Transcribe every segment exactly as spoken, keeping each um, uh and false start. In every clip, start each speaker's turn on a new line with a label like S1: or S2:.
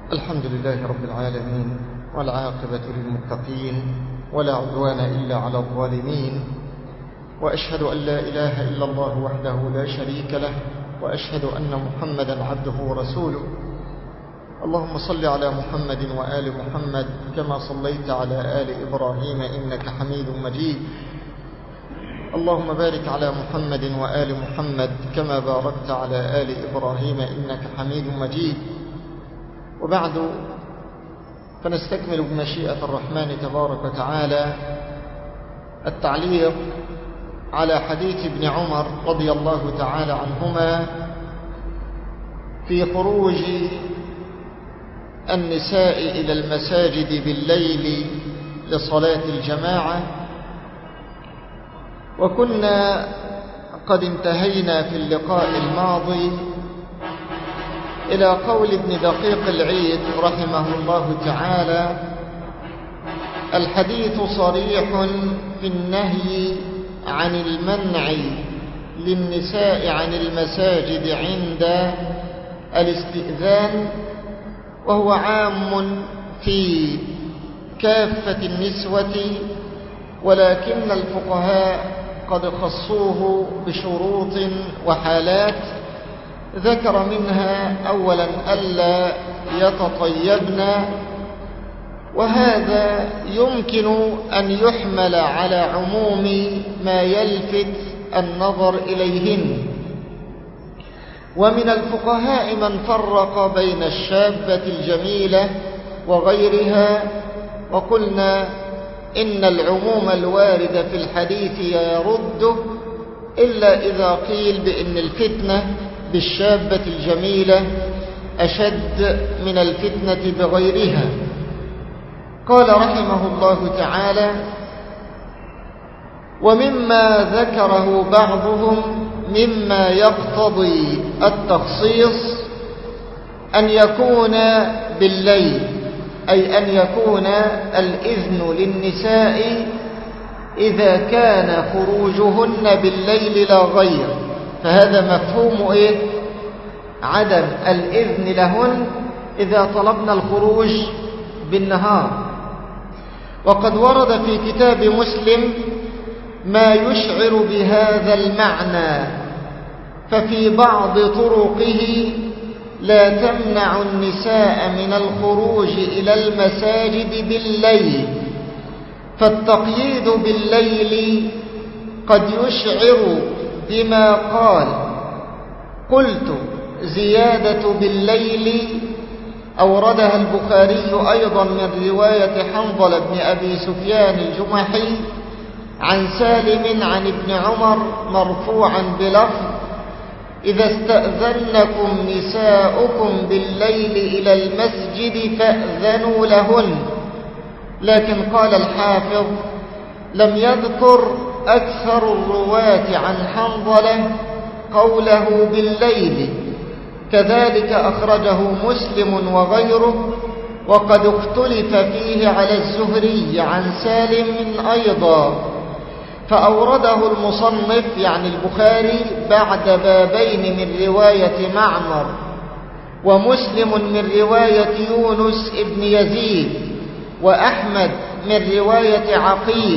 S1: الحمد لله رب العالمين، والعاقبة للمتقين، ولا عدوان إلا على الظالمين، وأشهد أن لا إله إلا الله وحده لا شريك له، وأشهد أن محمدا عبده ورسوله. اللهم صل على محمد وآل محمد كما صليت على آل إبراهيم إنك حميد مجيد. اللهم بارك على محمد وآل محمد كما باركت على آل إبراهيم إنك حميد مجيد. وبعد، فنستكمل بمشيئة الرحمن تبارك وتعالى التعليق على حديث ابن عمر رضي الله تعالى عنهما في خروج النساء إلى المساجد بالليل لصلاة الجماعة. وكنا قد انتهينا في اللقاء الماضي إلى قول ابن دقيق العيد رحمه الله تعالى: الحديث صريح في النهي عن المنع للنساء عن المساجد عند الاستئذان، وهو عام في كافة النسوة، ولكن الفقهاء قد خصوه بشروط وحالات، ذكر منها أولا ألا يتطيبن، وهذا يمكن أن يحمل على عموم ما يلفت النظر إليهن. ومن الفقهاء من فرق بين الشابة الجميلة وغيرها، وقلنا إن العموم الوارد في الحديث يرده إلا إذا قيل بأن الفتنة بالشابة الجميلة أشد من الفتنة بغيرها. قال رحمه الله تعالى: ومما ذكره بعضهم مما يقتضي التخصيص أن يكون بالليل، أي أن يكون الإذن للنساء إذا كان خروجهن بالليل لا غير، فهذا مفهوم إيه؟ عدم الإذن لهن إذا طلبنا الخروج بالنهار. وقد ورد في كتاب مسلم ما يشعر بهذا المعنى، ففي بعض طرقه: لا تمنع النساء من الخروج إلى المساجد بالليل. فالتقييد بالليل قد يشعر بما قال. قلت: زيادة بالليل أوردها البخاري أيضا من رواية حنظلة بن أبي سفيان الجمحي عن سالم عن ابن عمر مرفوعا بلفظ: إذا استأذنكم نساؤكم بالليل إلى المسجد فأذنوا لهن. لكن قال الحافظ: لم يذكر أكثر الرواة عن حنظلة قوله بالليل، كذلك أخرجه مسلم وغيره، وقد اختلف فيه على الزهري عن سالم أيضا، فأورده المصنف يعني البخاري بعد بابين من رواية معمر، ومسلم من رواية يونس ابن يزيد، وأحمد من رواية عقيل،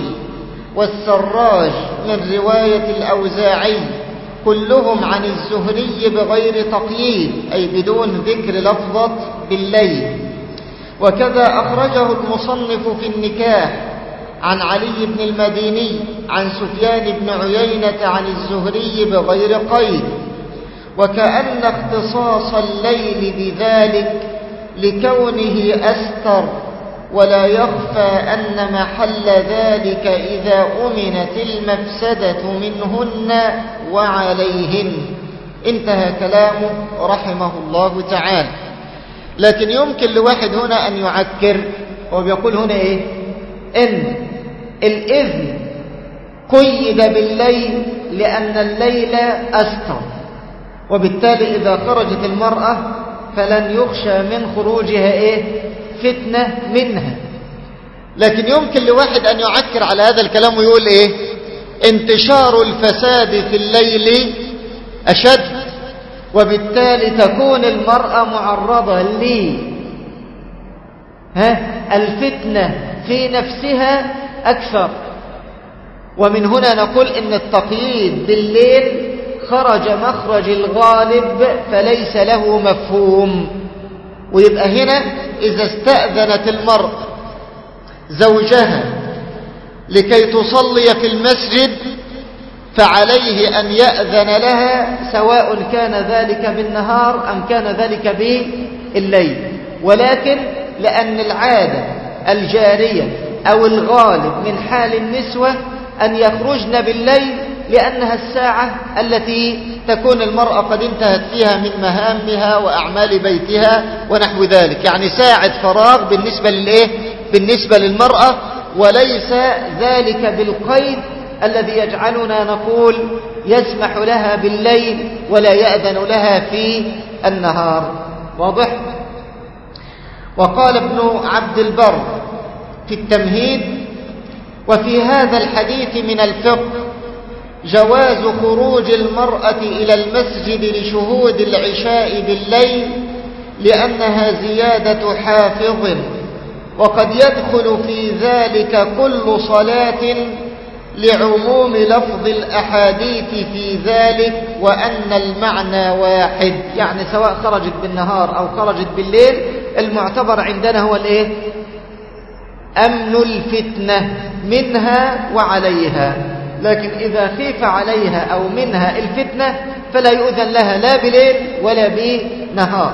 S1: والسراج من رواية الأوزاعي، كلهم عن الزهري بغير تقييد، أي بدون ذكر لفظة بالليل. وكذا أخرجه المصنف في النكاح عن علي بن المديني عن سفيان بن عيينة عن الزهري بغير قيد. وكأن اختصاص الليل بذلك لكونه أستر، ولا يخفى أن محل ذلك إذا أمنت المفسدة منهن وعليهن. انتهى كلامه رحمه الله تعالى. لكن يمكن لواحد هنا أن يعكر، وبيقول هنا إيه؟ إن الإذن قيد بالليل لأن الليل أستر، وبالتالي إذا خرجت المرأة فلن يخشى من خروجها إيه؟ فتنة منها. لكن يمكن لواحد أن يعكر على هذا الكلام ويقول إيه؟ انتشار الفساد في الليل أشد، وبالتالي تكون المرأة معرضة
S2: ها الفتنة في نفسها أكثر. ومن هنا نقول إن التقييد بالليل خرج مخرج الغالب فليس له مفهوم. ويبقى هنا إذا استأذنت المرأة زوجها لكي تصلي في المسجد فعليه أن يأذن لها، سواء كان ذلك بالنهار أم كان ذلك بالليل. ولكن لأن العادة الجارية أو الغالب من حال النسوة أن يخرجن بالليل، لأنها الساعة التي تكون المرأة قد انتهت فيها من مهامها وأعمال بيتها ونحو ذلك، يعني ساعة فراغ بالنسبة للإيه؟ بالنسبة للمرأة، وليس ذلك بالقيد الذي يجعلنا نقول يسمح لها بالليل ولا يأذن لها في النهار. واضح؟ وقال ابن عبد البر في التمهيد: وفي هذا الحديث من الفقه جواز خروج المرأة إلى المسجد لشهود العشاء بالليل، لأنها زيادة حافظ، وقد يدخل في ذلك كل صلاة لعموم لفظ الأحاديث في ذلك، وأن المعنى واحد. يعني سواء خرجت بالنهار أو خرجت بالليل، المعتبر عندنا هو الإيه؟ أمن الفتنة منها وعليها. لكن إذا خيف عليها أو منها الفتنة فلا يؤذن لها لا بليل ولا بنهار.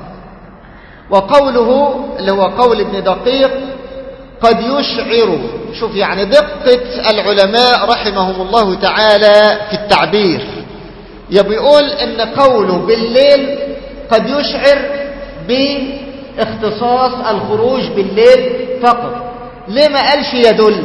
S2: وقوله اللي هو قول ابن دقيق قد يشعر، شوف يعني دقة العلماء رحمهم الله تعالى في التعبير، يقول إن قوله بالليل قد يشعر باختصاص الخروج بالليل فقط. ليه ما قالش يدل؟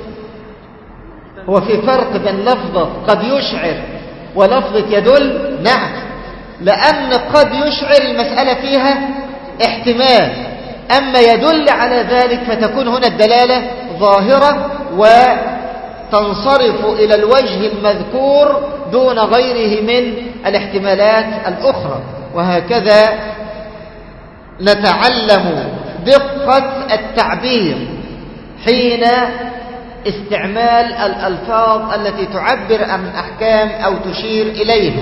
S2: هو في فرق بين لفظة قد يشعر ولفظة يدل؟ نعم، لأن قد يشعر المسألة فيها احتمال، أما يدل على ذلك فتكون هنا الدلالة ظاهرة وتنصرف إلى الوجه المذكور دون غيره من الاحتمالات الأخرى. وهكذا نتعلم دقة التعبير حين استعمال الألفاظ التي تعبر عن أحكام أو تشير إليها.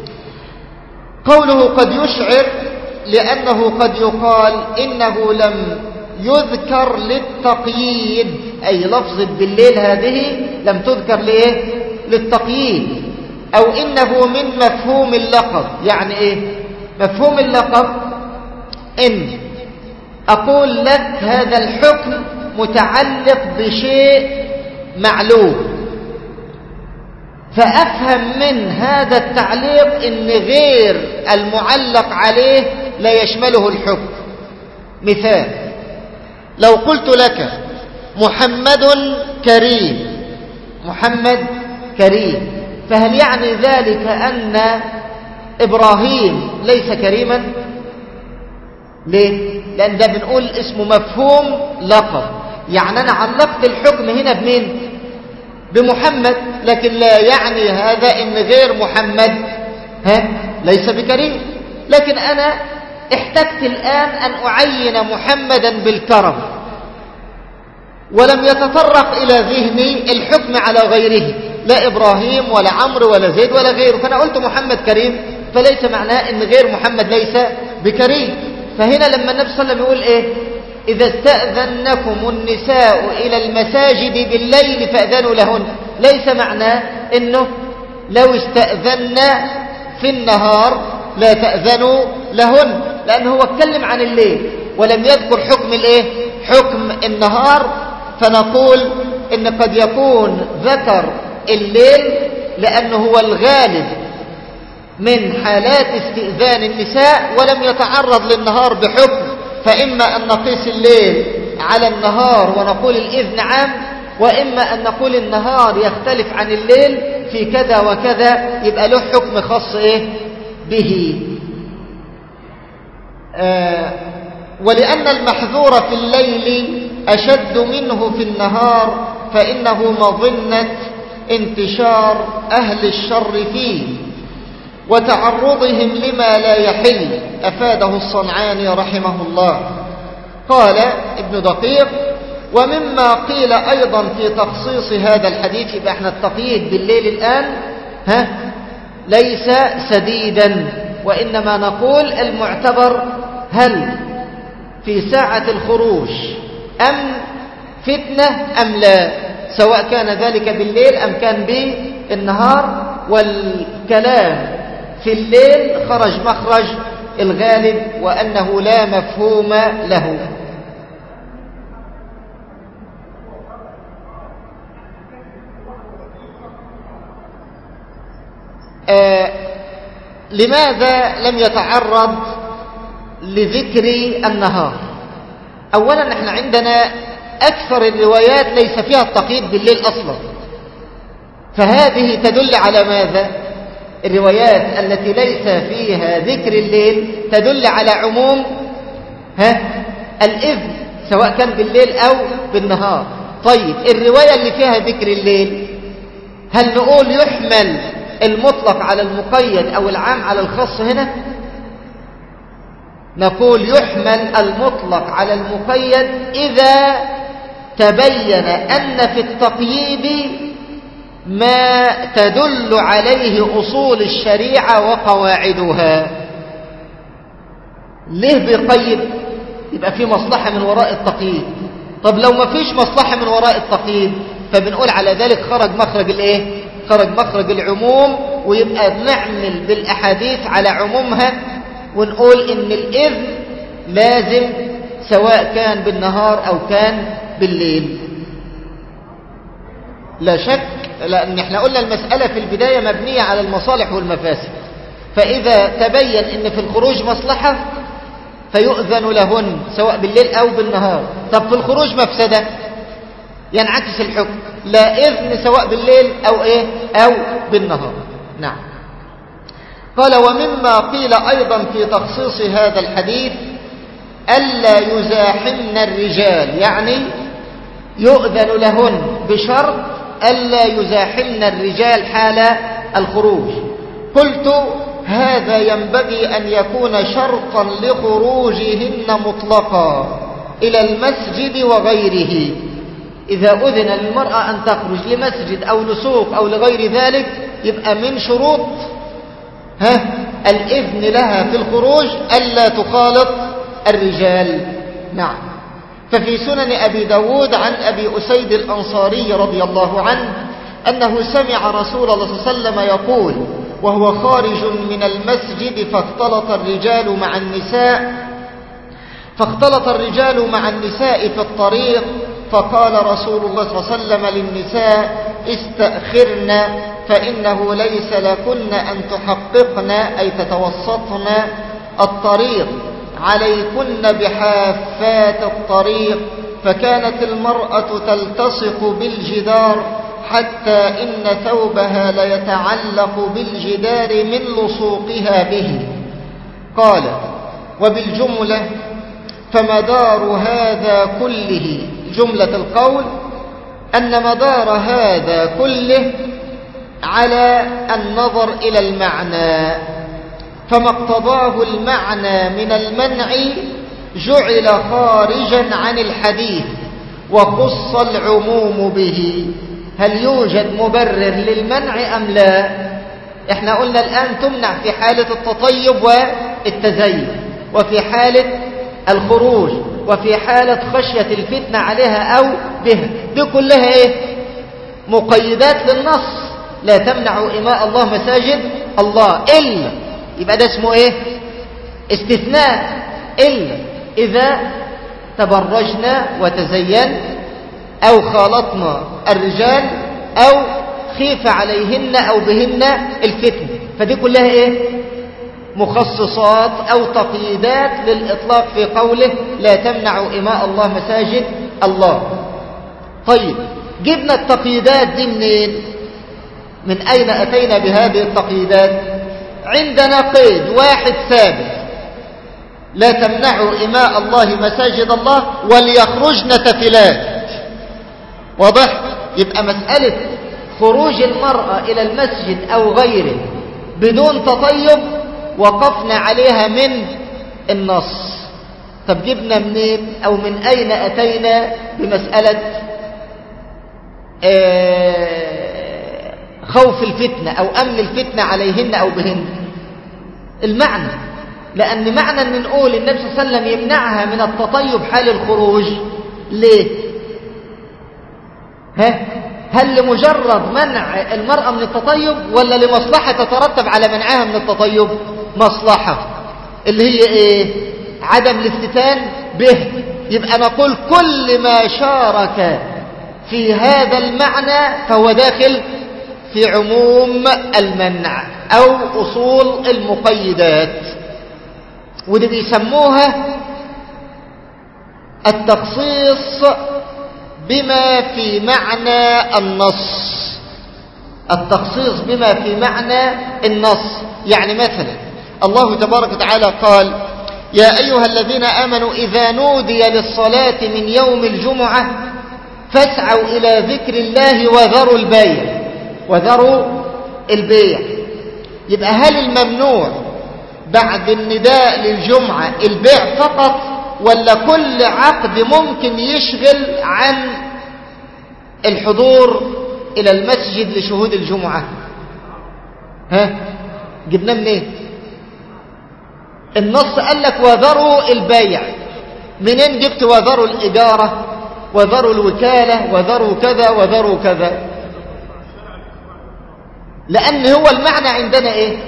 S2: قوله قد يشعر لأنه قد يقال إنه لم يذكر للتقييد، أي لفظة بالليل هذه لم تذكر لإيه؟ للتقييد. أو إنه من مفهوم اللقب. يعني إيه مفهوم اللقب؟ إن أقول لك هذا الحكم متعلق بشيء معلوم، فأفهم من هذا التعليق إن غير المعلق عليه لا يشمله الحكم. مثال: لو قلت لك محمد كريم، محمد كريم، فهل يعني ذلك أن إبراهيم ليس كريما؟ ليه؟ لأن ده بنقول اسمه مفهوم لقب، يعني أنا علقت الحكم هنا بمين؟ بمحمد، لكن لا يعني هذا إن غير محمد ها ليس بكريم. لكن أنا احتجت الآن أن أعين محمدا بالكرم، ولم يتطرق إلى ذهني الحكم على غيره، لا إبراهيم ولا عمرو ولا زيد ولا غيره، فأنا قلت محمد كريم، فليس معناه إن غير محمد ليس بكريم. فهنا لما النبي صلى الله عليه وسلم يقول إيه؟ إذا استأذنكم النساء إلى المساجد بالليل فأذنوا لهن، ليس معناه إنه لو استأذنا في النهار لا تأذنوا لهن، لأنه هو اتكلم عن الليل ولم يذكر حكم الإيه؟ حكم النهار. فنقول إن قد يكون ذكر الليل لأنه هو الغالب من حالات استئذان النساء ولم يتعرض للنهار بحكم، فإما أن نقيس الليل على النهار ونقول الإذن عام، وإما أن نقول النهار يختلف عن الليل في كذا وكذا، يبقى له حكم خاص إيه به. آه ولأن المحذور في الليل أشد منه في النهار، فإنه مظنة انتشار أهل الشر فيه وتعرضهم لما لا يحل، أفاده الصنعاني رحمه الله. قال ابن دقيق: ومما قيل أيضا في تخصيص هذا الحديث، يبقى احنا التقييد بالليل الآن ها ليس سديدا، وإنما نقول المعتبر هل في ساعة الخروج أم فتنة أم لا، سواء كان ذلك بالليل أم كان بالنهار. والكلام في الليل خرج مخرج الغالب وأنه لا مفهوم له. آه لماذا لم يتعرض لذكر النهار؟ أولا نحن عندنا أكثر الروايات ليس فيها التقييد بالليل أصلا، فهذه تدل على ماذا؟ الروايات التي ليس فيها ذكر الليل تدل على عموم ها الإذن سواء كان بالليل أو بالنهار. طيب الرواية اللي فيها ذكر الليل هل نقول يحمل المطلق على المقيد أو العام على الخاص؟ هنا نقول يحمل المطلق على المقيد إذا تبين أن في التقييد ما تدل عليه أصول الشريعة وقواعدها. ليه بيقيد؟ يبقى في مصلحة من وراء التقييد. طب لو ما فيش مصلحة من وراء التقييد فبنقول على ذلك خرج مخرج الايه؟ خرج مخرج العموم، ويبقى نعمل بالأحاديث على عمومها ونقول إن الإذن لازم سواء كان بالنهار أو كان بالليل. لا شك، لأن احنا قلنا المسألة في البداية مبنية على المصالح والمفاسد، فإذا تبين إن في الخروج مصلحة فيؤذن لهن سواء بالليل أو بالنهار. طب في الخروج مفسدة ينعكس الحكم، لا إذن سواء بالليل أو إيه أو بالنهار. نعم. قال: ومما قيل أيضا في تخصيص هذا الحديث ألا يزاحمن الرجال، يعني يؤذن لهن بشرط ألا يزاحمن الرجال حال الخروج. قلت: هذا ينبغي أن يكون شرطا لخروجهن مطلقا إلى المسجد وغيره. إذا أذن للمرأة أن تخرج لمسجد أو لسوق أو لغير ذلك يبقى من شروط ها الإذن لها في الخروج ألا تخالط الرجال. نعم. ففي سنن أبي داود عن أبي أسيد الأنصاري رضي الله عنه أنه سمع رسول الله صلى الله عليه وسلم يقول وهو خارج من المسجد: فاختلط الرجال مع النساء فاختلط الرجال مع النساء في الطريق، فقال رسول الله صلى الله عليه وسلم للنساء: استأخرن فإنه ليس لكن أن تحققن أي تتوسطن الطريق، عليكن بحافات الطريق. فكانت المرأة تلتصق بالجدار حتى إن ثوبها ليتعلق بالجدار من لصوقها به. قال: وبالجملة فمدار هذا كله، جملة القول أن مدار هذا كله على النظر إلى المعنى، فما اقتضاه المعنى من المنع جعل خارجا عن الحديث وخص العموم به. هل يوجد مبرر للمنع أم لا؟ احنا قلنا الآن تمنع في حالة التطيب والتزين، وفي حالة الخروج، وفي حالة خشية الفتنة عليها أو بها. دي كلها ايه؟ مقيدات للنص. لا تمنعوا إماء الله مساجد الله إلا، يبقى ده اسمه ايه؟ استثناء. إلا إذا تبرجنا وتزين أو خالطنا الرجال أو خيف عليهن أو بهن الفتنة، فدي كلها ايه؟ مخصصات أو تقييدات للإطلاق في قوله لا تمنعوا إماء الله مساجد الله. طيب جبنا التقييدات دي منين؟ من أين أتينا بهذه التقييدات؟ عندنا قيد واحد ثابت: لا تمنعوا إماء الله مساجد الله وليخرجن تفلات. واضح؟ يبقى مسألة خروج المرأة إلى المسجد أو غيره بدون تطيب وقفنا عليها من النص. طب جبنا منين أو من أين أتينا بمسألة خوف الفتنة أو أمن الفتنة عليهن أو بهن؟ المعنى، لأن معنى أن نقول النبي صلى الله عليه وسلم يمنعها من التطيب حال الخروج ليه؟ ها؟ هل لمجرد منع المرأة من التطيب ولا لمصلحة تترتب على منعها من التطيب؟ مصلحة اللي هي ايه؟ عدم الافتتان به. يبقى نقول كل ما شارك في هذا المعنى فهو داخل في عموم المنع أو أصول المقيدات، ودي بيسموها التخصيص بما في معنى النص. التخصيص بما في معنى النص، يعني مثلا الله تبارك وتعالى قال: يا أيها الذين آمنوا إذا نودي للصلاة من يوم الجمعة فاسعوا إلى ذكر الله وذروا البيع. وذروا البيع. يبقى هل الممنوع بعد النداء للجمعة البيع فقط ولا كل عقد ممكن يشغل عن الحضور إلى المسجد لشهود الجمعة؟ ها؟ جبناه منين؟ النص قال لك وذروا البيع. منين جبت وذروا الإجارة وذروا الوكالة وذروا كذا وذروا كذا؟ لأن هو المعنى عندنا إيه؟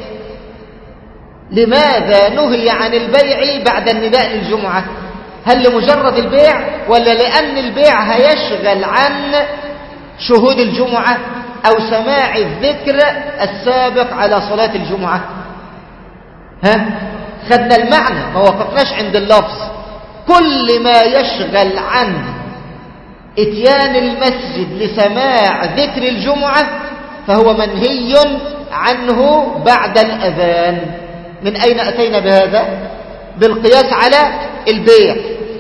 S2: لماذا نهي عن البيع بعد النداء للجمعة؟ هل لمجرد البيع ولا لأن البيع هيشغل عن شهود الجمعة أو سماع الذكر السابق على صلاة الجمعة؟ ها؟ خدنا المعنى، ما وقفناش عند اللفظ. كل ما يشغل عن اتيان المسجد لسماع ذكر الجمعة فهو منهي عنه بعد الأذان. من أين أتينا بهذا؟ بالقياس على البيع،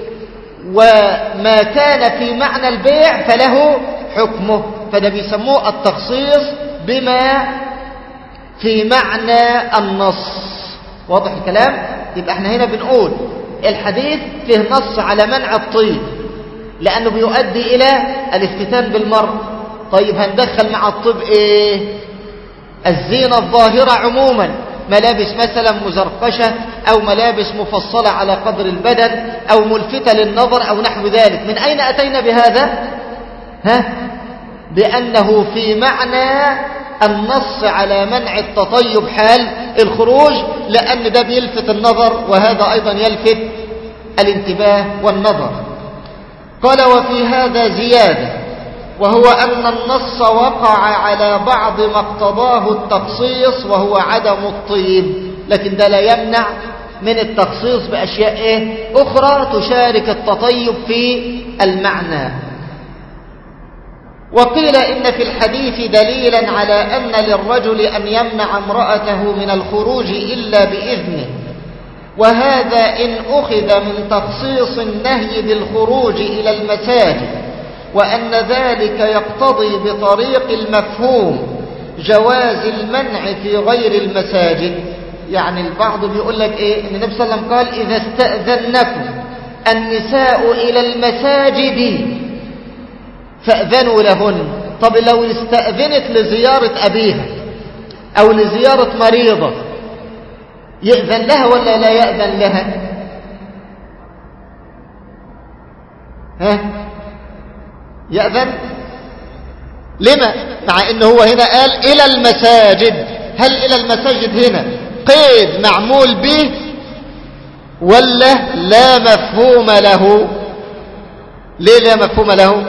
S2: وما كان في معنى البيع فله حكمه، فده بيسموه التخصيص بما في معنى النص. واضح الكلام؟ يبقى احنا هنا بنقول الحديث فيه نص على منع الطيب لأنه بيؤدي إلى الافتتان بالمرء. طيب هندخل مع الطيب ايه؟ الزينة الظاهرة عموما، ملابس مثلا مزرقشة أو ملابس مفصلة على قدر البدن أو ملفتة للنظر أو نحو ذلك. من أين أتينا بهذا؟ ها؟ بأنه في معنى النص على منع التطيب حال الخروج، لأن ده بيلفت النظر وهذا أيضا يلفت الانتباه والنظر. قال: وفي هذا زيادة، وهو أن النص وقع على بعض ما اقتضاه التخصيص وهو عدم الطيب، لكن ده لا يمنع من التخصيص بأشياء إيه؟ أخرى تشارك التطيب في المعنى. وقيل إن في الحديث دليلا على أن للرجل أن يمنع امرأته من الخروج إلا بإذنه، وهذا إن أخذ من تخصيص النهي بالخروج إلى المساجد، وأن ذلك يقتضي بطريق المفهوم جواز المنع في غير المساجد. يعني البعض بيقول لك إيه؟ إن النبي صلى الله عليه وسلم قال: إذا استأذنكم النساء إلى المساجد فأذنوا لهن. طب لو استأذنت لزيارة أبيها أو لزيارة مريضة يأذن لها ولا لا يأذن لها؟ ها؟ يأذن. لما؟ مع إنه هو هنا قال إلى المساجد. هل إلى المساجد هنا قيد معمول به ولا لا مفهوم له؟ ليه لا مفهوم له؟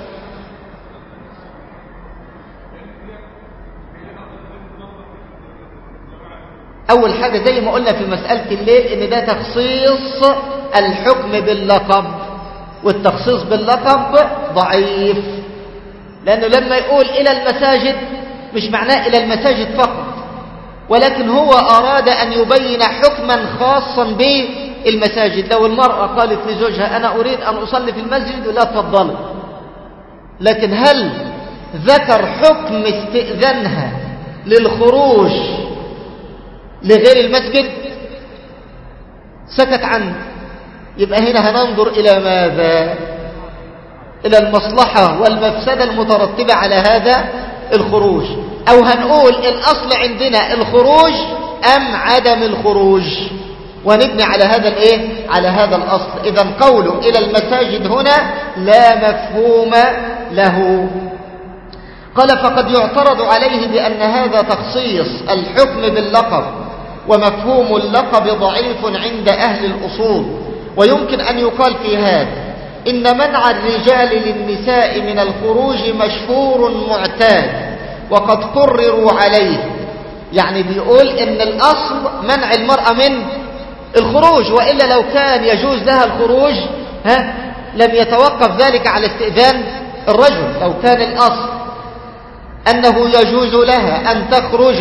S2: أول حاجة زي ما قلنا في مسألة الليل إن ده تخصيص الحكم باللقب، والتخصيص باللقب ضعيف، لأنه لما يقول إلى المساجد مش معناه إلى المساجد فقط، ولكن هو أراد أن يبين حكما خاصا بالمساجد. لو المرأة قالت لزوجها أنا أريد أن أصلي في المسجد لا تفضل، لكن هل ذكر حكم استئذانها للخروج لغير المسجد؟ سكت عنه. يبقى هنا هننظر إلى ماذا؟ إلى المصلحة والمفسدة المترتبة على هذا الخروج، أو هنقول الأصل عندنا الخروج أم عدم الخروج، ونبني على هذا الإيه؟ على هذا الأصل. إذن قوله إلى المساجد هنا لا مفهوم له. قال فقد يعترض عليه بأن هذا تخصيص الحكم باللقب، ومفهوم اللقب ضعيف عند أهل الأصول. ويمكن أن يقال في هذا إن منع الرجال للنساء من الخروج مشهور معتاد وقد قرروا عليه. يعني بيقول إن الأصل منع المرأة من الخروج، وإلا لو كان يجوز لها الخروج ها لم يتوقف ذلك على استئذان الرجل. لو كان الأصل أنه يجوز لها أن تخرج،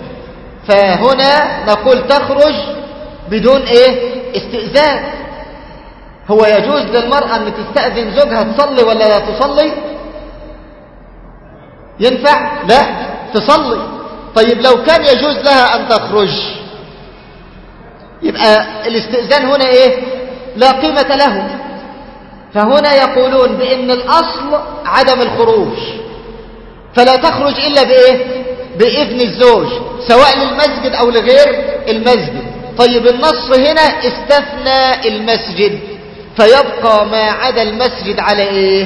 S2: فهنا نقول تخرج بدون إيه؟ استئذان. هو يجوز للمرأة أن تستأذن زوجها تصلي ولا لا تصلي؟ ينفع؟ لا تصلي. طيب لو كان يجوز لها أن تخرج يبقى الاستئذان هنا إيه؟ لا قيمة له. فهنا يقولون بأن الأصل عدم الخروج، فلا تخرج إلا بإيه؟ بإذن الزوج، سواء للمسجد أو لغير المسجد. طيب النص هنا استثنى المسجد، فيبقى ما عدا المسجد على إيه؟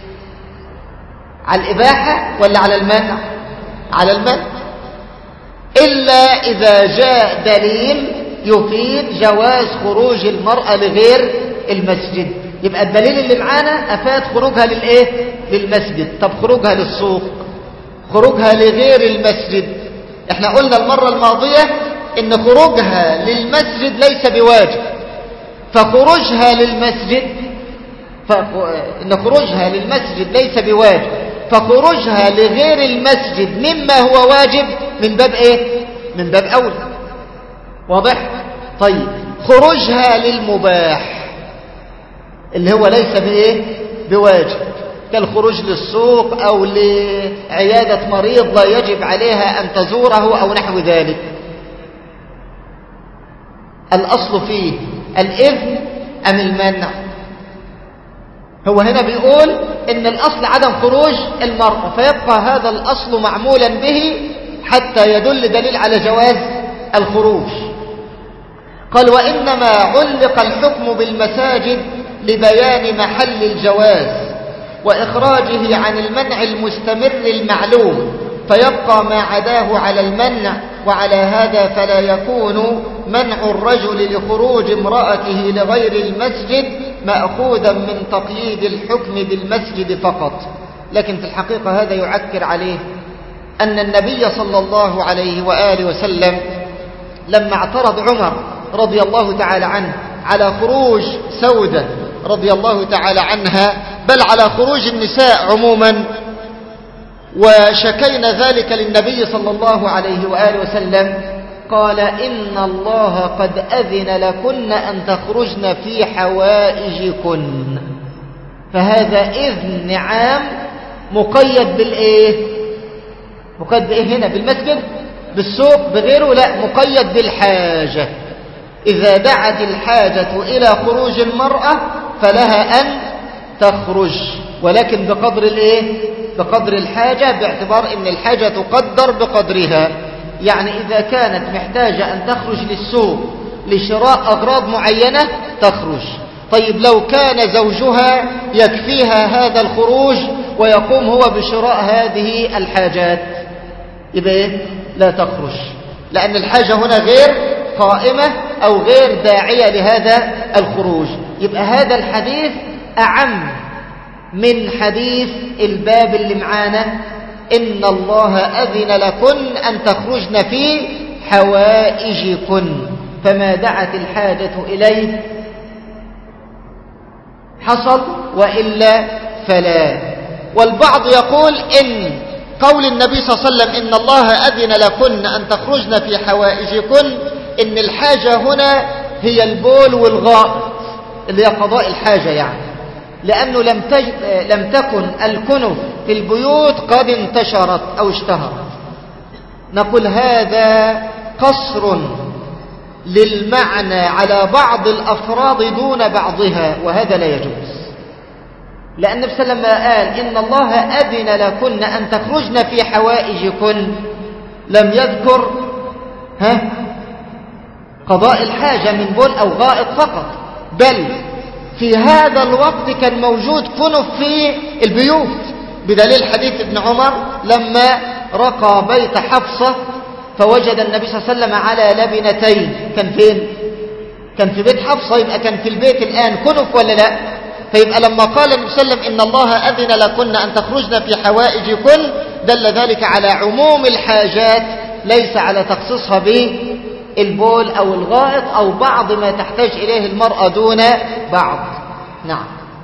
S2: على الإباحة ولا على المنع؟ على المنع، إلا إذا جاء دليل يفيد جواز خروج المرأة لغير المسجد. يبقى الدليل اللي معانا أفاد خروجها للإيه؟ للمسجد. طب خروجها للسوق، خروجها لغير المسجد، احنا قلنا المرة الماضية ان خروجها للمسجد ليس بواجب، فخروجها للمسجد ف... ان خروجها للمسجد ليس بواجب، فخروجها لغير المسجد مما هو واجب من باب ايه؟ من باب اولى. واضح؟ طيب خروجها للمباح اللي هو ليس بايه؟ بواجب، كالخروج للسوق أو لعيادة مريض لا يجب عليها أن تزوره أو نحو ذلك، الأصل فيه الإذن أم المنع؟ هو هنا بيقول إن الأصل عدم خروج المرأة، فيبقى هذا الأصل معمولا به حتى يدل دليل على جواز الخروج. قال وإنما علق الحكم بالمساجد لبيان محل الجواز وإخراجه عن المنع المستمر المعلوم، فيبقى ما عداه على المنع. وعلى هذا فلا يكون منع الرجل لخروج امرأته لغير المسجد مأخوذا من تقييد الحكم بالمسجد فقط. لكن في الحقيقة هذا يعكر عليه أن النبي صلى الله عليه وآله وسلم لما اعترض عمر رضي الله تعالى عنه على خروج سودة رضي الله تعالى عنها، بل على خروج النساء عموما، وشكينا ذلك للنبي صلى الله عليه وآله وسلم، قال إن الله قد أذن لكن أن تخرجن في حوائجكن. فهذا إذن عام مقيد بالإيه؟ مقيد بإيه هنا؟ بالمسجد؟ بالسوق؟ بغيره؟ لا، مقيد بالحاجة. إذا دعت الحاجة إلى خروج المرأة فلها أن تخرج، ولكن بقدر الإيه؟ بقدر الحاجة، باعتبار أن الحاجة تقدر بقدرها. يعني إذا كانت محتاجة أن تخرج للسوق لشراء أغراض معينة تخرج. طيب لو كان زوجها يكفيها هذا الخروج ويقوم هو بشراء هذه الحاجات يبقى إيه؟ لا تخرج، لأن الحاجة هنا غير قائمة أو غير داعية لهذا الخروج. يبقى هذا الحديث أعم من حديث الباب اللي معانا إن الله أذن لكن أن تخرجن في حوائجكن، فما دعت الحاجة إليه حصل، وإلا فلا. والبعض يقول إن قول النبي صلى الله عليه وسلم إن الله أذن لكن أن تخرجن في حوائجكن، إن الحاجة هنا هي البول والغائط اللي هي قضاء الحاجة، يعني لأنه لم, تج... لم تكن الكنف في البيوت قد انتشرت أو اشتهرت. نقول هذا قصر للمعنى على بعض الأفراد دون بعضها، وهذا لا يجوز. لأن النبي صلى الله عليه وسلم قال إن الله أذن لكن أن تخرجن في حوائجكن، لم يذكر ها قضاء الحاجة من بول أو غائط فقط، بل في هذا الوقت كان موجود كنف في البيوت، بدليل حديث ابن عمر لما رقى بيت حفصة فوجد النبي صلى الله عليه وسلم على لبنتين. كان فين؟ كان في بيت حفصة، يبقى كان في البيت الآن كنف ولا لا؟ فيبقى لما قال النبي صلى الله عليه وسلم إن الله أذن لكن أن تخرجن في حوائجكن، دل ذلك على عموم الحاجات ليس على تخصيصها بالبول أو الغائط أو بعض ما تحتاج إليه المرأة دون بعض. نعم.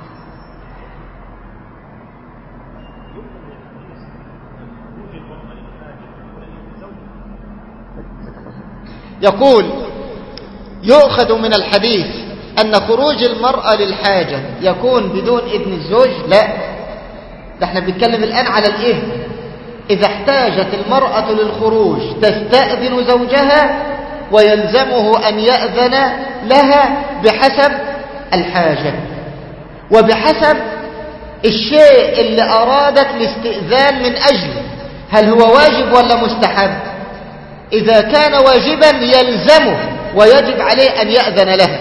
S2: يقول يؤخذ من الحديث أن خروج المرأة للحاجة يكون بدون إذن الزوج؟ لا، ده احنا بنتكلم الآن على الإذن. إذا احتاجت المرأة للخروج تستأذن زوجها ويلزمه أن يأذن لها بحسب الحاجة وبحسب الشيء اللي أرادت الاستئذان من أجله، هل هو واجب ولا مستحب؟ إذا كان واجبا يلزمه ويجب عليه أن يأذن لها.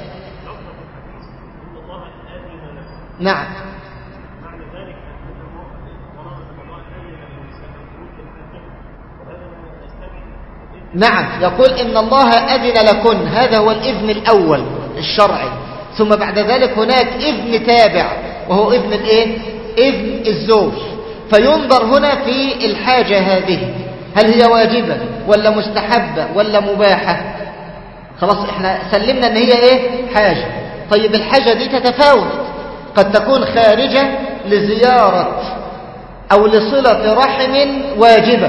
S2: نعم. نعم، يقول إن الله أذن لكن، هذا هو الإذن الأول الشرعي، ثم بعد ذلك هناك إذن تابع وهو إذن الإيه؟ إذن الزوج. فينظر هنا في الحاجة هذه، هل هي واجبة ولا مستحبة ولا مباحة؟ خلاص احنا سلمنا ان هي ايه؟ حاجة. طيب الحاجة دي تتفاوت، قد تكون خارجة لزيارة او لصلة رحم واجبة،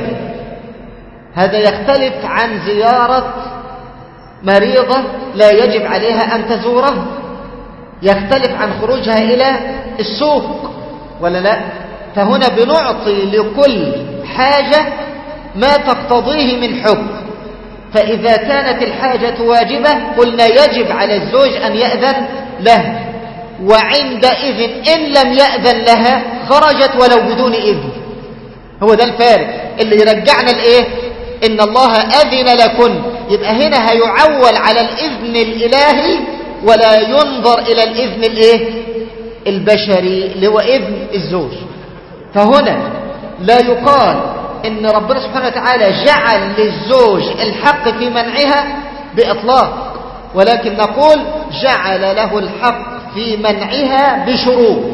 S2: هذا يختلف عن زيارة مريضة لا يجب عليها ان تزوره، يختلف عن خروجها الى السوق ولا لا. فهنا بنعطي لكل حاجة ما تقتضيه من حكم. فإذا كانت الحاجة واجبة قلنا يجب على الزوج أن يأذن له، وعندئذ إن لم يأذن لها خرجت ولو بدون إذن. هو ده الفارق اللي يرجعنا لإيه؟ إن الله أذن لكن، يبقى هنا هيعول على الإذن الإلهي ولا ينظر إلى الإذن الإيه؟ البشري اللي هو إذن الزوج. فهنا لا يقال إن ربنا سبحانه وتعالى جعل للزوج الحق في منعها بإطلاق، ولكن نقول جعل له الحق في منعها بشروط.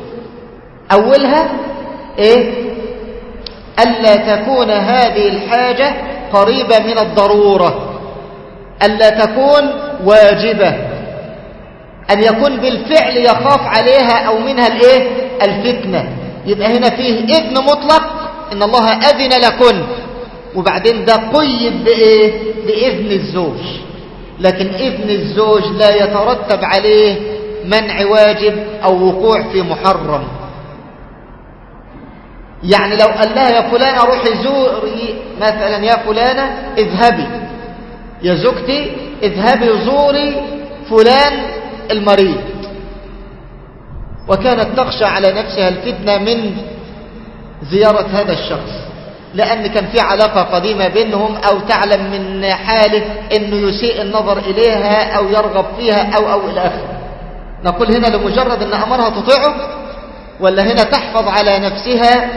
S2: أولها إيه؟ ألا تكون هذه الحاجة قريبة من الضرورة، ألا تكون واجبة، أن يكون بالفعل يخاف عليها أو منها الإيه؟ الفتنة. يبقى هنا فيه إذن مطلق إن الله أذن لكن، وبعدين ده قيد بإيه؟ بإذن الزوج. لكن إذن الزوج لا يترتب عليه منع واجب أو وقوع في محرم. يعني لو قال لها يا فلانة روحي زوري مثلا، يا فلانة اذهبي، يا زوجتي اذهبي زوري فلان المريض، وكانت تخشى على نفسها الفتنة من زيارة هذا الشخص لأن كان في علاقة قديمة بينهم، أو تعلم من حاله أنه يسيء النظر إليها أو يرغب فيها أو أو إلى آخره. نقول هنا لمجرد أن أمرها تطيعه، ولا هنا تحفظ على نفسها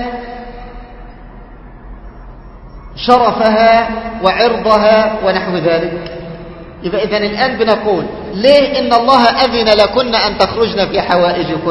S2: شرفها وعرضها ونحو ذلك. يبقى إذن الآن بنقول ليه إن الله أذن لكن أن تخرجن في حوائجكن؟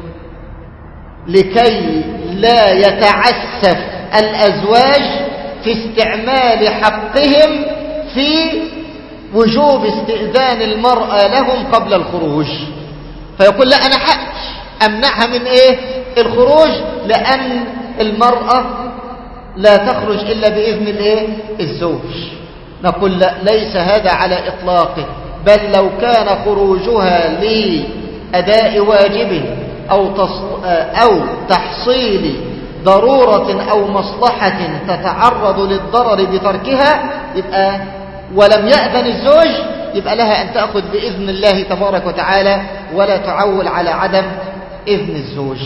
S2: لكي لا يتعسف الأزواج في استعمال حقهم في وجوب استئذان المرأة لهم قبل الخروج. فيقول لا أنا حق أمنعها من إيه؟ الخروج، لأن المرأة لا تخرج إلا بإذن الإيه؟ الزوج. نقول لا، ليس هذا على إطلاقه، بل لو كان خروجها لأداء واجب أو, أو تحصيل ضرورة أو مصلحة تتعرض للضرر بتركها، يبقى ولم يأذن الزوج يبقى لها أن تأخذ بإذن الله تبارك وتعالى ولا تعول على عدم إذن الزوج.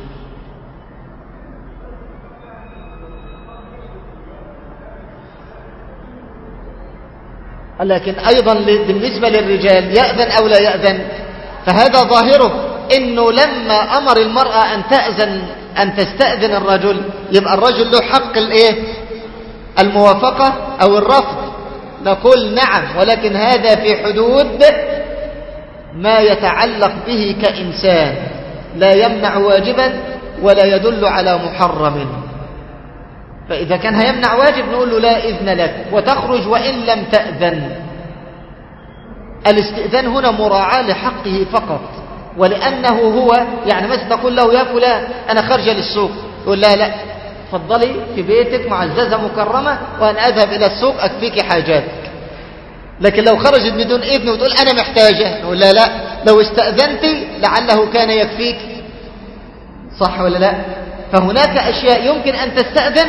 S2: لكن أيضا بالنسبة للرجال يأذن أو لا يأذن، فهذا ظاهره إنه لما أمر المرأة أن تأذن أن تستأذن الرجل، يبقى الرجل له حق الإيه؟ الموافقة أو الرفض. نقول نعم، ولكن هذا في حدود ما يتعلق به كإنسان، لا يمنع واجبا ولا يدل على محرم. فإذا كان هيمنع واجب نقول له لا إذن لك وتخرج وإن لم تأذن. الاستئذان هنا مراعاة لحقه فقط، ولأنه هو يعني مثلا تقول له يا فلان أنا خارجة للسوق، يقول لا لا تفضلي في بيتك معززة مكرمة وأنا أذهب إلى السوق أكفيك حاجاتك. لكن لو خرجت بدون إذن وتقول أنا محتاجة، نقول لا لا لو استأذنتي لعله كان يكفيك. صح ولا لا؟ فهناك أشياء يمكن أن تستأذن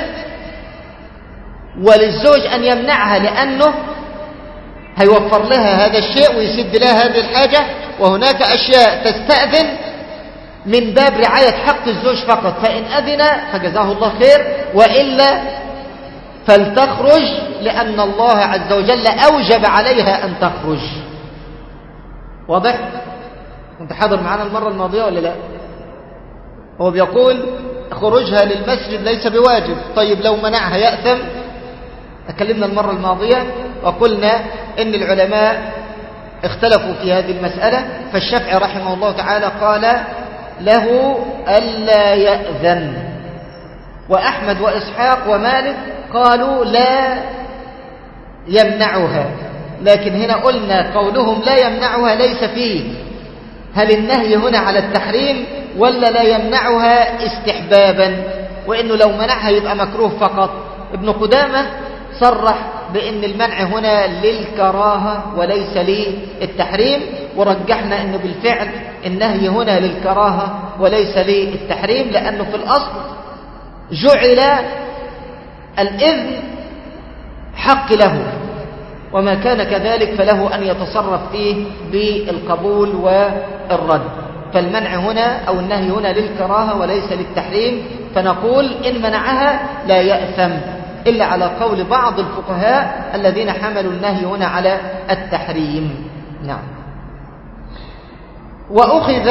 S2: وللزوج أن يمنعها لأنه هيوفر لها هذا الشيء ويسد لها هذه الحاجة، وهناك أشياء تستأذن من باب رعاية حق الزوج فقط، فإن أذن فجزاه الله خير، وإلا فلتخرج لأن الله عز وجل أوجب عليها أن تخرج. واضح؟ أنت حاضر معنا المرة الماضية ولا لا؟ هو بيقول خروجها للمسجد ليس بواجب، طيب لو منعها يأثم؟ تكلمنا المرة الماضية وقلنا إن العلماء اختلفوا في هذه المسألة، فالشافعي رحمه الله تعالى قال له ألا يأذن، وأحمد وإسحاق ومالك قالوا لا يمنعها. لكن هنا قلنا قولهم لا يمنعها ليس فيه هل النهي هنا على التحريم ولا لا يمنعها استحبابا، وإنه لو منعها يبقى مكروه فقط. ابن قدامة صرح بأن المنع هنا للكراهة وليس للتحريم، ورجحنا أنه بالفعل النهي هنا للكراهة وليس للتحريم، لأنه في الأصل جعل الإذن حق له، وما كان كذلك فله أن يتصرف فيه بالقبول والرد. فالمنع هنا أو النهي هنا للكراهة وليس للتحريم، فنقول إن منعها لا يأثم، إلا على قول بعض الفقهاء الذين حملوا النهي هنا على التحريم. نعم. وأخذ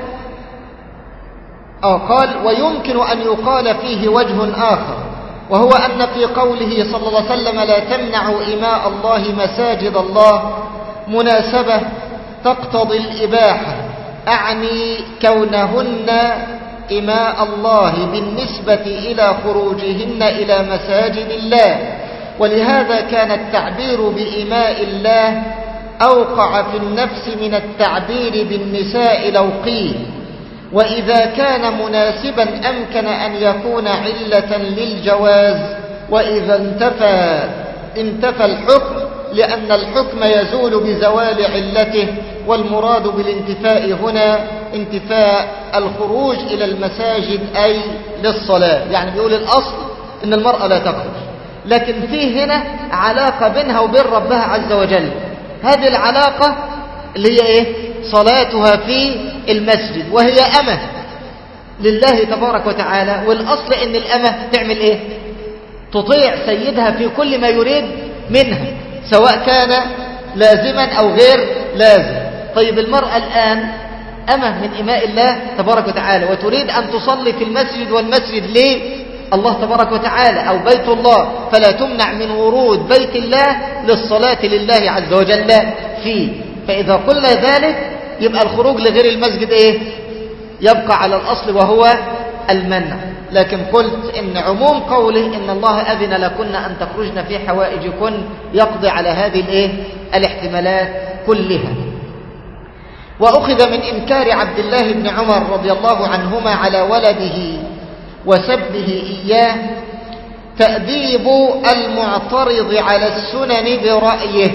S2: أو قال ويمكن أن يقال فيه وجه آخر، وهو أن في قوله صلى الله عليه وسلم لا تمنعوا إماء الله مساجد الله مناسبة تقتضي الإباحة، أعني كونهن إماء الله بالنسبة إلى خروجهن إلى مساجد الله، ولهذا كان التعبير بإماء الله أوقع في النفس من التعبير بالنساء لو قيل. وإذا كان مناسبا أمكن أن يكون علة للجواز، وإذا انتفى انتفى الحكم، لأن الحكم يزول بزوال علته، والمراد بالانتفاء هنا انتفاء الخروج إلى المساجد أي للصلاة. يعني بيقول الأصل إن المرأة لا تخرج، لكن فيه هنا علاقة بينها وبين ربها عز وجل. هذه العلاقة اللي هي إيه؟ صلاتها في المسجد، وهي أمة لله تبارك وتعالى، والأصل إن الأمة تعمل إيه؟ تطيع سيدها في كل ما يريد منها، سواء كان لازما أو غير لازم. طيب المرأة الآن أمة من إماء الله تبارك وتعالى، وتريد أن تصلي في المسجد، والمسجد ليه؟ الله تبارك وتعالى، أو بيت الله، فلا تمنع من ورود بيت الله للصلاة لله عز وجل فيه. فإذا قلنا ذلك يبقى الخروج لغير المسجد إيه؟ يبقى على الأصل وهو المنع. لكن قلت إن عموم قوله إن الله أذن لكن أن تخرجن في حوائجكن يقضي على هذه الإيه؟ الاحتمالات كلها. وأخذ من إنكار عبد الله بن عمر رضي الله عنهما على ولده وسبه إياه تأديب المعترض على السنن برأيه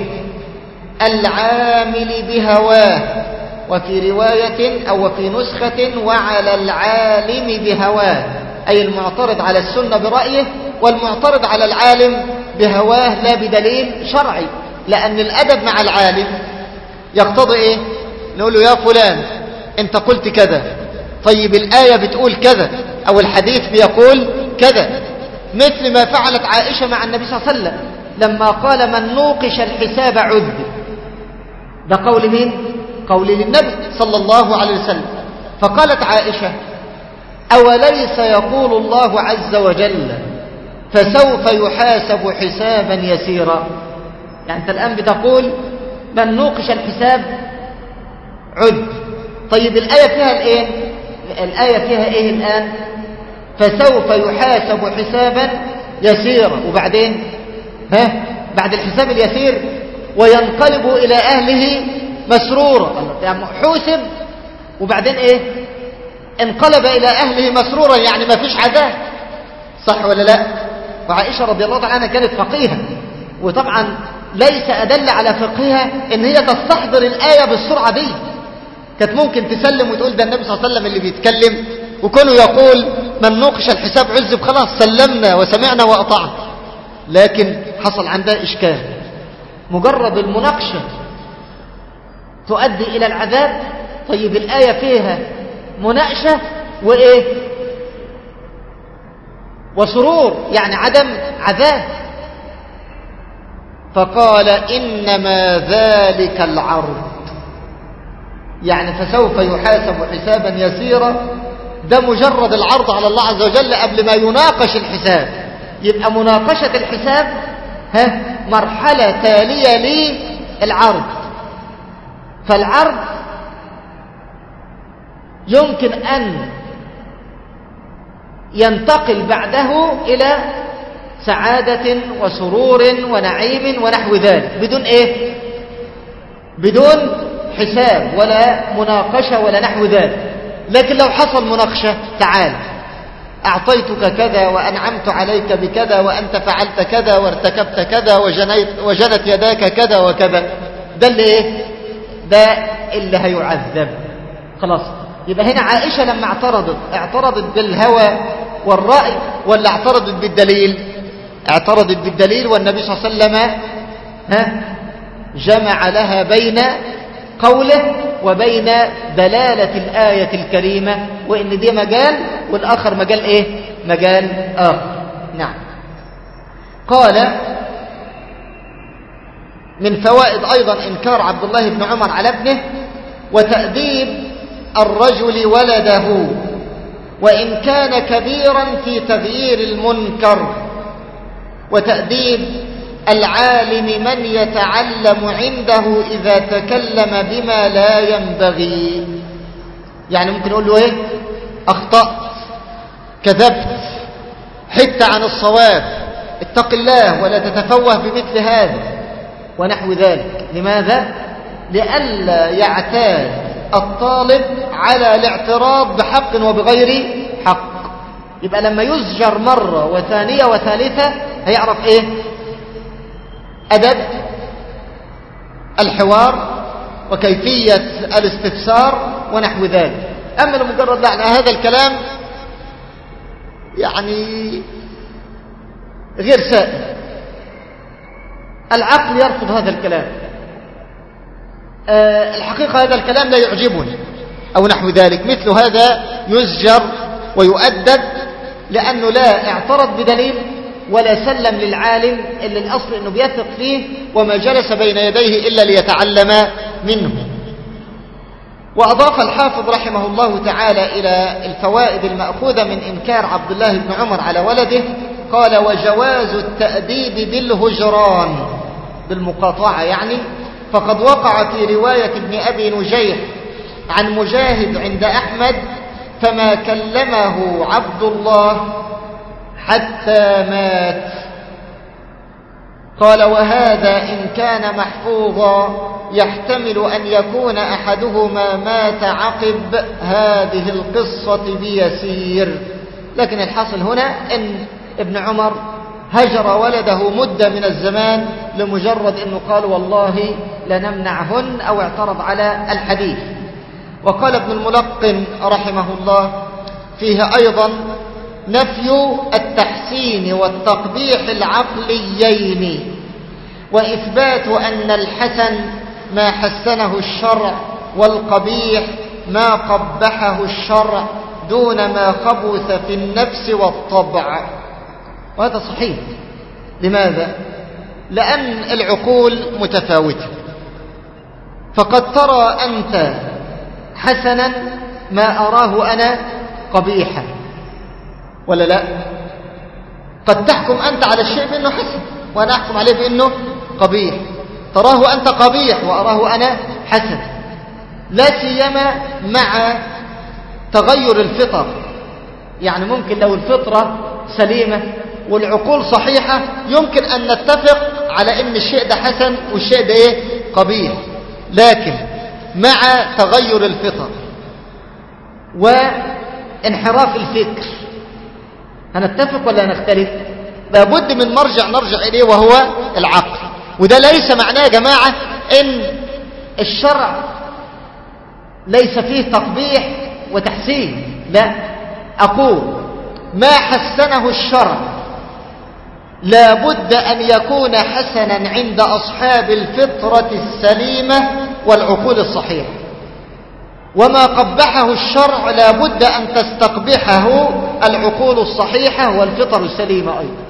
S2: العامل بهواه، وفي رواية أو في نسخة وعلى العالم بهواه، أي المعترض على السنة برأيه والمعترض على العالم بهواه لا بدليل شرعي.
S1: لأن الأدب مع العالم يقتضي إيه؟ نقول له يا فلان أنت قلت كذا، طيب الآية بتقول كذا أو الحديث بيقول كذا، مثل ما فعلت عائشة مع النبي صلى الله عليه وسلم لما قال من نوقش الحساب عذب. ده قول مين؟ قول للنبي صلى الله عليه وسلم. فقالت عائشة أوليس يقول الله عز وجل فسوف يحاسب حسابا يسيرا؟ يعني أنت الآن بتقول من نوقش الحساب عذب، طيب الآية فيها الإيه؟ الآية فيها إيه الآن؟ فسوف يحاسب حسابا يسيرا، وبعدين ها بعد الحساب اليسير وينقلب إلى أهله مسرورا، يعني حوسب وبعدين إيه؟ انقلب إلى أهله مسرورا، يعني ما فيش عذاب، صح ولا لا؟ وعائشة رضي الله عنها كانت فقيهة، وطبعا ليس أدل على فقهها إن هي تستحضر الآية بالسرعة دي، كانت ممكن تسلم وتقول ده النبي صلى الله عليه وسلم اللي بيتكلم، وكونه يقول من نوقش الحساب عذب، خلاص سلمنا وسمعنا وأطعنا. لكن حصل عندها إشكال، مجرد المناقشة تؤدي إلى العذاب، طيب الآية فيها مناقشة وإيه؟ وسرور، يعني عدم عذاب. فقال إنما ذلك العرض، يعني فسوف يحاسب حسابا يسيرا، ده مجرد العرض على الله عز وجل قبل ما يناقش الحساب. يبقى مناقشة الحساب ها مرحلة تالية للعرض، فالعرض يمكن أن ينتقل بعده إلى سعادة وسرور ونعيم ونحو ذلك بدون إيه؟ بدون حساب ولا مناقشة ولا نحو ذلك. لكن لو حصل مناقشة، تعال أعطيتك كذا وأنعمت عليك بكذا وأنت فعلت كذا وارتكبت كذا وجنيت وجنت يداك كذا وكذا، ده اللي إيه؟ ده اللي هيعذب. خلاص، يبقى هنا عائشة لما اعترضت اعترضت بالهوى والرأي ولا اعترضت بالدليل؟ اعترضت بالدليل، والنبي صلى الله عليه وسلم ها جمع لها بين قوله وبين دلالة الآية الكريمة، وإن دي مجال والآخر مجال إيه؟ مجال آخر. نعم. قال من فوائد أيضا إنكار عبد الله بن عمر على ابنه وتأديب الرجل ولده، وإن كان كبيرا في تغيير المنكر، وتأديب العالم من يتعلم عنده إذا تكلم بما لا ينبغي. يعني ممكن يقول له إيه؟ أخطأت، كذبت، حدت عن الصواب، اتق الله ولا تتفوه بمثل هذا ونحو ذلك. لماذا؟ لئلا يعتاد الطالب على الاعتراض بحق وبغير حق. يبقى لما يزجر مرة وثانية وثالثة هيعرف إيه؟ أدب الحوار وكيفية الاستفسار ونحو ذلك. أما لمجرد لأن هذا الكلام يعني غير سائل، العقل يرفض هذا الكلام. أه الحقيقة هذا الكلام لا يعجبني أو نحو ذلك، مثل هذا يزجر ويؤدب لأنه لا اعترض بدليل ولا سلم للعالم اللي الأصل أنه بيثق فيه وما جلس بين يديه إلا ليتعلم منه. وأضاف الحافظ رحمه الله تعالى إلى الفوائد المأخوذة من إنكار عبد الله بن عمر على ولده، قال وجواز التأديب بالهجران، بالمقاطعة يعني، فقد وقع في رواية ابن أبي نجيح عن مجاهد عند أحمد فما كلمه عبد الله حتى مات. قال وهذا إن كان محفوظا يحتمل أن يكون أحدهما مات عقب هذه القصة بيسير. لكن الحاصل هنا أن ابن عمر هجر ولده مدة من الزمان لمجرد أنه قال والله لنمنعهن أو اعترض على الحديث. وقال ابن الملقن رحمه الله فيه أيضا نفي التحسين والتقبيح العقليين،
S2: وإثبات أن الحسن ما حسنه الشرع والقبيح ما قبحه الشرع دون ما خبث في النفس والطبع. وهذا صحيح. لماذا؟ لأن العقول متفاوتة، فقد ترى أنت حسنا ما أراه أنا قبيحا، ولا لا؟ قد تحكم أنت على الشيء بأنه حسن وأنا أحكم عليه بأنه قبيح، تراه أنت قبيح وأراه أنا حسن، لا سيما مع تغير الفطر. يعني ممكن لو الفطرة سليمة والعقول صحيحة يمكن أن نتفق على أن الشيء ده حسن والشيء ده إيه؟ قبيح، لكن مع تغير الفطر وانحراف الفكر هنتفق ولا نختلف؟ لابد من مرجع نرجع إليه وهو العقل. وده ليس معناه يا جماعة أن الشرع ليس فيه تقبيح وتحسين، لا، أقول ما حسنه الشرع لابد أن يكون حسنا عند أصحاب الفطرة السليمة والعقول الصحيحة، وما قبحه الشرع لابد أن تستقبحه العقول الصحيحة والفطر السليمة أيضا.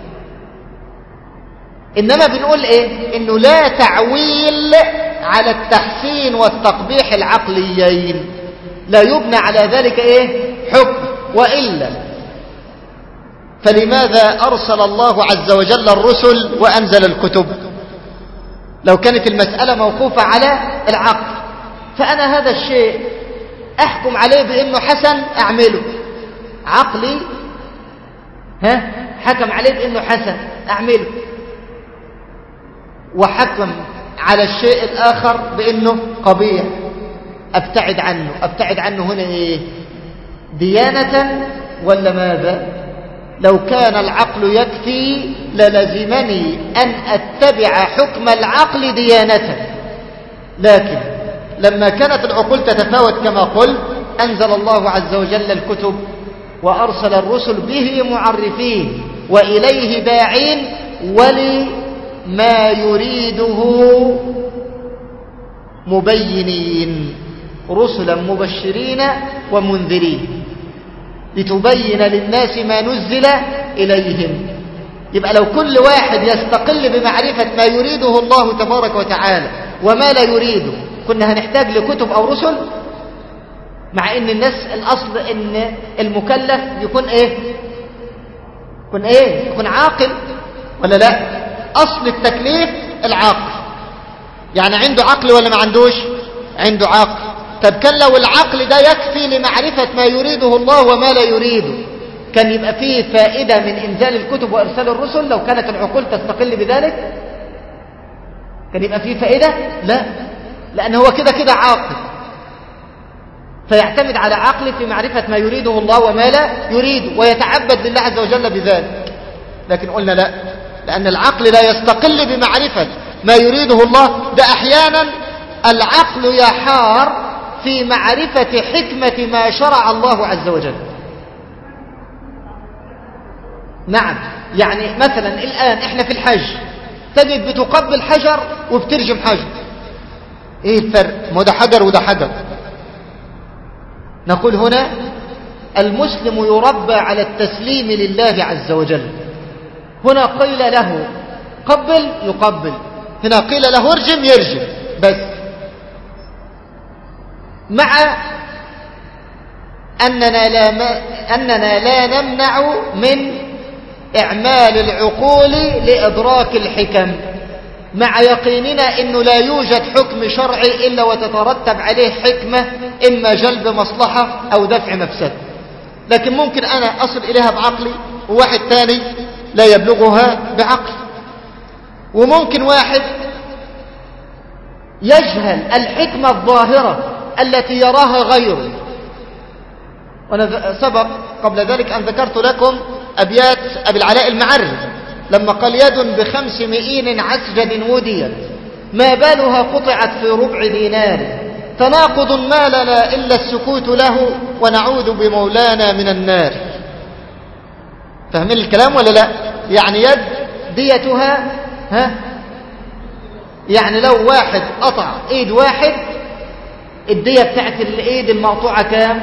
S2: إنما بنقول إيه؟ إنه لا تعويل على التحسين والتقبيح العقليين، لا يبنى على ذلك إيه؟ حكم. وإلا فلماذا أرسل الله عز وجل الرسل وأنزل الكتب لو كانت المسألة موقوفة على العقل؟ فأنا هذا الشيء أحكم عليه بأنه حسن أعمله، عقلي ها حكم عليه بأنه حسن أعمله، وحكم على الشيء الآخر بأنه قبيح أبتعد عنه. أبتعد عنه هنا إيه؟ ديانة ولا ماذا؟ لو كان العقل يكفي للزمني أن أتبع حكم العقل ديانة، لكن لما كانت العقول تتفاوت كما قلت أنزل الله عز وجل الكتب وأرسل الرسل به معرفين وإليه داعين ولما يريده مبينين، رسلا مبشرين ومنذرين لتبين للناس ما نزل إليهم. يبقى لو كل واحد يستقل بمعرفة ما يريده الله تبارك وتعالى وما لا يريده كنا هنحتاج لكتب أو رسل؟ مع ان الناس الأصل ان المكلف يكون ايه؟ يكون ايه؟ يكون عاقل ولا لا؟ أصل التكليف العقل. يعني عنده عقل ولا ما عندوش؟ عنده عقل. طب كان لو العقل ده يكفي لمعرفة ما يريده الله وما لا يريده كان يبقى فيه فائدة من إنزال الكتب وإرسال الرسل لو كانت العقول تستقل بذلك؟ كان يبقى فيه فائدة؟ لا، لأن هو كده كده عاقل فيعتمد على عقله في معرفة ما يريده الله وما لا يريده ويتعبد لله عز وجل بذلك. لكن قلنا لا، لأن العقل لا يستقل بمعرفة ما يريده الله، ده أحيانا العقل يحار في معرفة حكمة ما شرع الله عز وجل. نعم، يعني مثلا الآن احنا في الحج تجد بتقبل حجر وبترجم حجر، ايه الفرق؟ ما ده حجر وده حجر. نقول هنا المسلم يربى على التسليم لله عز وجل. هنا قيل له قبل يقبل، هنا قيل له ارجم يرجم، بس مع أننا لا, م... أننا لا نمنع من إعمال العقول لإدراك الحكم، مع يقيننا أنه لا يوجد حكم شرعي إلا وتترتب عليه حكمة إما جلب مصلحة أو دفع مفسدة. لكن ممكن أنا أصل إليها بعقلي وواحد ثاني لا يبلغها بعقل، وممكن واحد يجهل الحكمة الظاهرة التي يراها غيره. وأنا سبق قبل ذلك أن ذكرت لكم أبيات أبي العلاء المعري لما قال يد بخمس مئين عسجد وديت ما بالها قطعت في ربع دينار، تناقض ما لنا إلا السكوت له ونعوذ بمولانا من النار. فاهمين الكلام ولا لا؟ يعني يد ديتها ها يعني لو واحد قطع ايد واحد، الدية بتاعت الايد المقطوعة كام؟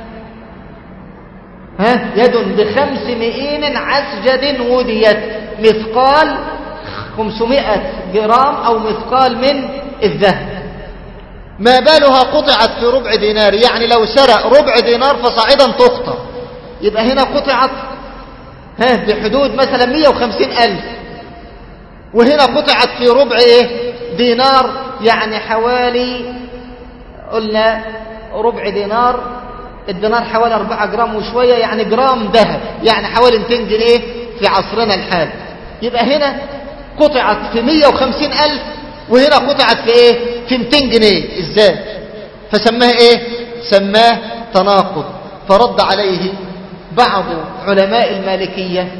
S2: ها يد بخمس مئين عسجد وديت مثقال خمسمائة جرام او مثقال من الذهب.
S1: ما بالها قطعت في ربع دينار، يعني لو سرق ربع دينار فصاعدا تقطع.
S2: يبقى هنا قطعت ها بحدود مثلا مئة وخمسين ألف، وهنا قطعت في ربع ايه دينار، يعني حوالي قلنا ربع دينار، الدينار حوالي أربعة جرام وشوية، يعني جرام ذهب، يعني حوالي مئتين جنيه في عصرنا الحالي. يبقى هنا قطعت في مئة وخمسين ألف، وهنا قطعت في ايه في مئتين جنيه. ازاي؟ فسماه ايه؟ سماه تناقض. فرد عليه بعض علماء المالكية: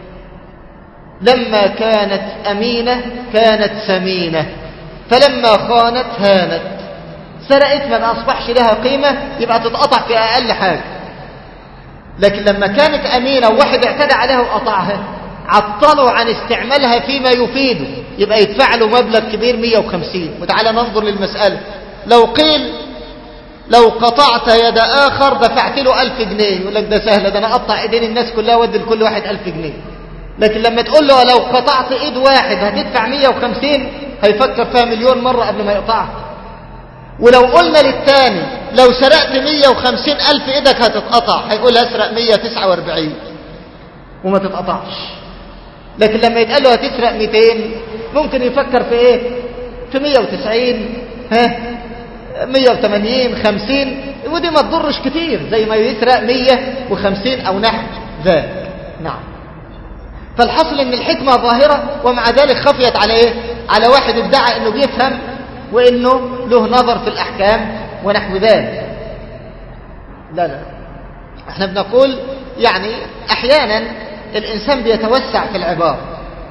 S2: لما كانت أمينة كانت ثمينة، فلما خانت هانت. سرقت ما أصبحش لها قيمة، يبقى تتقطع في أقل حاجة. لكن لما كانت أمينة وواحد اعتدى عليها وقطعها، عطلوا عن استعمالها فيما يفيده، يبقى يدفع له مبلغ كبير مئة وخمسين. وتعالى ننظر للمسألة. لو قيل لو قطعت يد آخر دفعت له ألف جنيه، يقول لك ده سهل، ده أنا أقطع إيدين الناس كلها ودي لكل واحد ألف جنيه. لكن لما تقول له لو قطعت إيد واحد هتدفع مئة وخمسين، هيفكر فيها مليون مرة قبل ما يقطعها. ولو قلنا للتاني لو سرقت مئة وخمسين ألف إيدك هتتقطع، هيقول هسرق مئة وتسعة وأربعين وما تتقطعش. لكن لما يتقال له هتسرق مئتين، ممكن يفكر في ايه؟ في مئة وتسعين، ها مئة وثمانين، خمسين، ودي ما تضرش كتير زي ما يسرق مئة وخمسين او نحو ذلك. نعم. فالحصل ان الحكمة ظاهرة، ومع ذلك خفيت على ايه؟ على واحد ادعى انه بيفهم وانه له نظر في الاحكام ونحو ذلك. لا لا احنا بنقول يعني احيانا الإنسان بيتوسع في العبارة.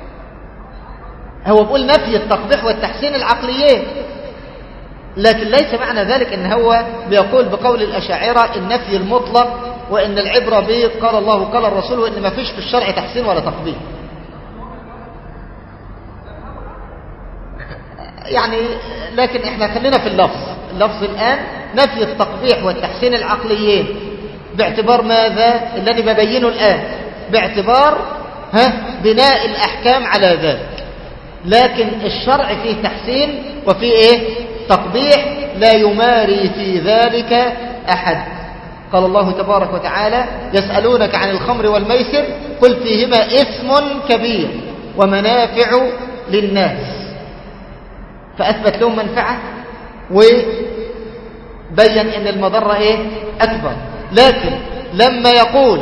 S2: هو بيقول نفي التقبيح والتحسين العقليين، لكن ليس معنى ذلك ان هو بيقول بقول الأشاعرة النفي المطلق، وان العبرة به قال الله وقال الرسول، وان ما فيش في الشرع تحسين ولا تقبيح. يعني لكن احنا خلينا في اللفظ. اللفظ الآن نفي التقبيح والتحسين العقليين، باعتبار ماذا الذي ببينه الآن؟ باعتبار ها بناء الأحكام على ذلك. لكن الشرع فيه تحسين وفيه ايه؟ تقبيح، لا يماري في ذلك أحد. قال الله تبارك وتعالى: يسألونك عن الخمر والميسر قل فيهما إثم كبير ومنافع للناس، فأثبت لهم منفعة وبين أن المضرة إيه؟ أكبر. لكن لما يقول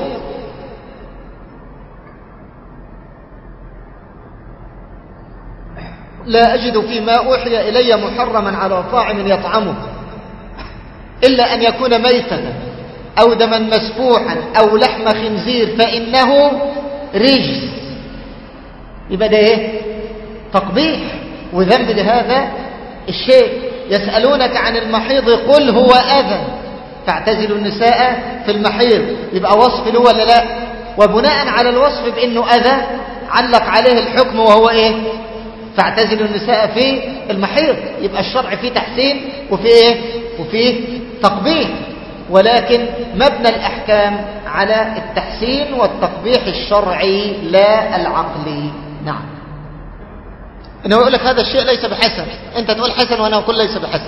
S2: لا أجد فيما أوحي إلي محرما على طاعم يطعمه إلا أن يكون ميتة أو دما مسفوحا أو لحم خنزير فإنه رجس، يبقى ده إيه؟ تقبيح وذنب لهذا الشيء. يسألونك عن المحيض قل هو أذى فاعتزلوا النساء في المحيض، يبقى وصف له ولا لا؟ وبناء على الوصف بأنه أذى علق عليه الحكم وهو إيه؟ فاعتزلوا النساء في المحيض. يبقى الشرع فيه تحسين وفيه إيه؟ وفيه تقبيح، ولكن مبنى الأحكام على التحسين والتقبيح الشرعي لا العقلي. نعم.
S1: انه يقول لك هذا الشيء ليس بحسن، انت تقول حسن وانا اقول ليس بحسن.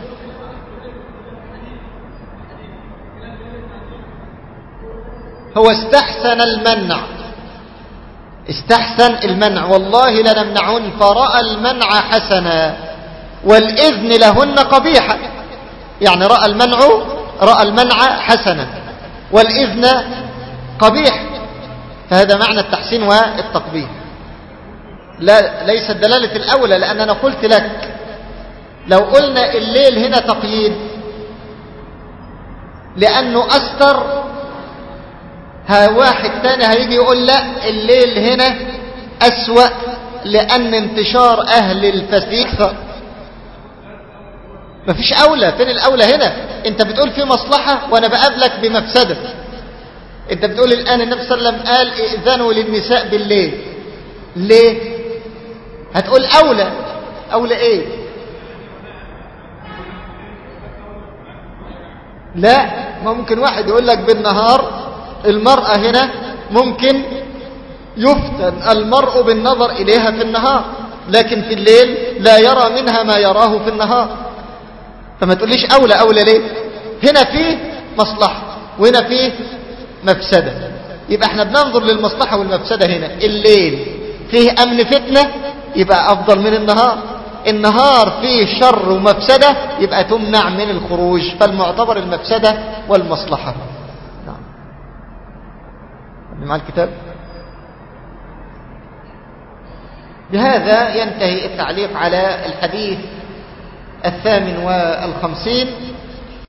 S1: هو استحسن المنع، استحسن المنع، والله لنمنعن فرأى المنع حسنا والإذن لهن قبيحا، يعني رأى المنع رأى المنع حسنا والإذن قبيح، فهذا معنى التحسين والتقبيح. لا ليس الدلالة الأولى، لأن أنا قلت لك لو قلنا الليل هنا تقييد لأنه أستر، ها واحد تاني هيجي يقول لا الليل هنا أسوأ لأن انتشار أهل الفساد أكثر. مفيش أولى. فين الأولى هنا؟ أنت بتقول في مصلحة وأنا بقابلك بمفسدة. أنت بتقول الآن النبي صلى الله عليه وسلم قال ائذنوا للنساء بالليل، ليه؟ هتقول أولى، أو لإيه؟ لا، ممكن واحد يقول لك بالنهار المرأة هنا ممكن يفتن المرء بالنظر إليها في النهار، لكن في الليل لا يرى منها ما يراه في النهار. فما تقوليش أولى أولى ليه؟ هنا فيه مصلحة وهنا فيه مفسدة، يبقى احنا بننظر للمصلحة والمفسدة. هنا الليل فيه أمن فتنة يبقى أفضل من النهار، النهار فيه شر ومفسدة يبقى تمنع من الخروج، فالمعتبر المفسدة والمصلحة. نعم. مع الكتاب. بهذا ينتهي التعليق على الحديث الثامن والخمسين